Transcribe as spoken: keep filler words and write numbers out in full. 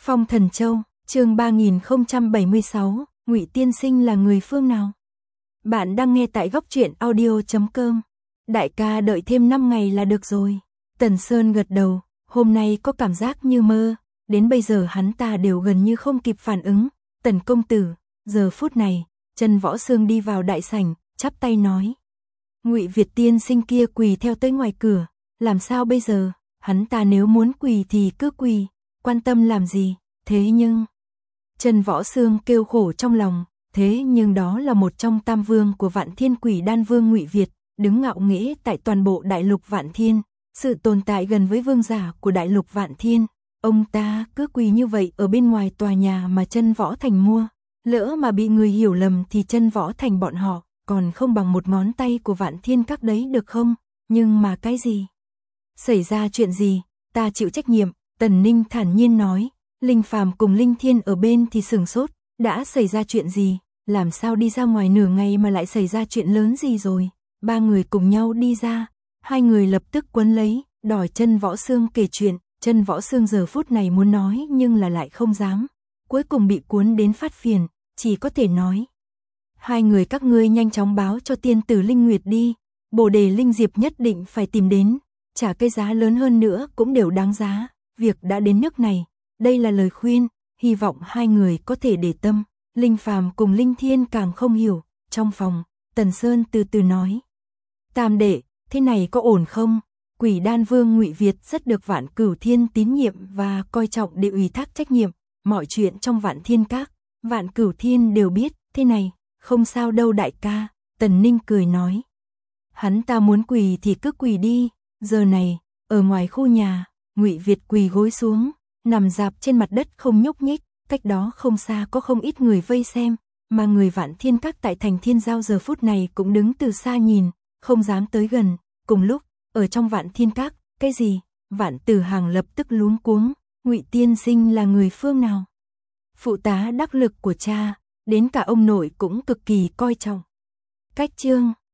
Phong Thần Châu, chương ba nghìn không trăm bảy mươi sáu, Ngụy Tiên Sinh là người phương nào? Bạn đang nghe tại góc truyện audio chấm com. Đại ca đợi thêm năm ngày là được rồi. Tần Sơn gật đầu, hôm nay có cảm giác như mơ, đến bây giờ hắn ta đều gần như không kịp phản ứng. Tần công tử, giờ phút này, Chân Võ Xương đi vào đại sảnh, chắp tay nói. Ngụy Việt tiên sinh kia quỳ theo tới ngoài cửa, làm sao bây giờ? Hắn ta nếu muốn quỳ thì cứ quỳ, quan tâm làm gì? Thế nhưng, Chân Võ Xương kêu khổ trong lòng, thế nhưng đó là một trong tam vương của Vạn Thiên Quỷ Đan Vương Ngụy Việt, đứng ngạo nghễ tại toàn bộ đại lục Vạn Thiên, sự tồn tại gần với vương giả của đại lục Vạn Thiên. Ông ta cứ quỳ như vậy ở bên ngoài tòa nhà mà Chân Võ Thành mua, lỡ mà bị người hiểu lầm thì Chân Võ Thành bọn họ còn không bằng một ngón tay của Vạn Thiên các đấy được không? Nhưng mà cái gì? Xảy ra chuyện gì? Ta chịu trách nhiệm, Tần Ninh thản nhiên nói. Linh Phàm cùng Linh Thiên ở bên thì sửng sốt, đã xảy ra chuyện gì? Làm sao đi ra ngoài nửa ngày mà lại xảy ra chuyện lớn gì rồi? Ba người cùng nhau đi ra, hai người lập tức quấn lấy, đòi Chân Võ Xương kể chuyện. Chân Võ Xương giờ phút này muốn nói nhưng là lại không dám, cuối cùng bị cuốn đến phát phiền, chỉ có thể nói. Hai người các ngươi nhanh chóng báo cho tiên tử Linh Nguyệt đi, bồ đề Linh Diệp nhất định phải tìm đến, trả cái giá lớn hơn nữa cũng đều đáng giá, việc đã đến nước này, đây là lời khuyên, hy vọng hai người có thể để tâm. Linh Phàm cùng Linh Thiên càng không hiểu, trong phòng, Tần Sơn từ từ nói. Tam đệ, thế này có ổn không? Quỷ Đan Vương Ngụy Việt rất được Vạn Cửu Thiên tín nhiệm và coi trọng để ủy thác trách nhiệm, mọi chuyện trong Vạn Thiên Các, Vạn Cửu Thiên đều biết, thế này, không sao đâu đại ca, Tần Ninh cười nói. Hắn ta muốn quỳ thì cứ quỳ đi, giờ này, ở ngoài khu nhà, Ngụy Việt quỳ gối xuống, nằm rạp trên mặt đất không nhúc nhích, cách đó không xa có không ít người vây xem, mà người Vạn Thiên Các tại thành Thiên Giao giờ phút này cũng đứng từ xa nhìn, không dám tới gần. Cùng lúc, ở trong Vạn Thiên Các, cái gì? Vạn Tử Hàng lập tức luống cuống, Ngụy tiên sinh là người phương nào? Phụ tá đắc lực của cha, đến cả ông nội cũng cực kỳ coi trọng. Cách chương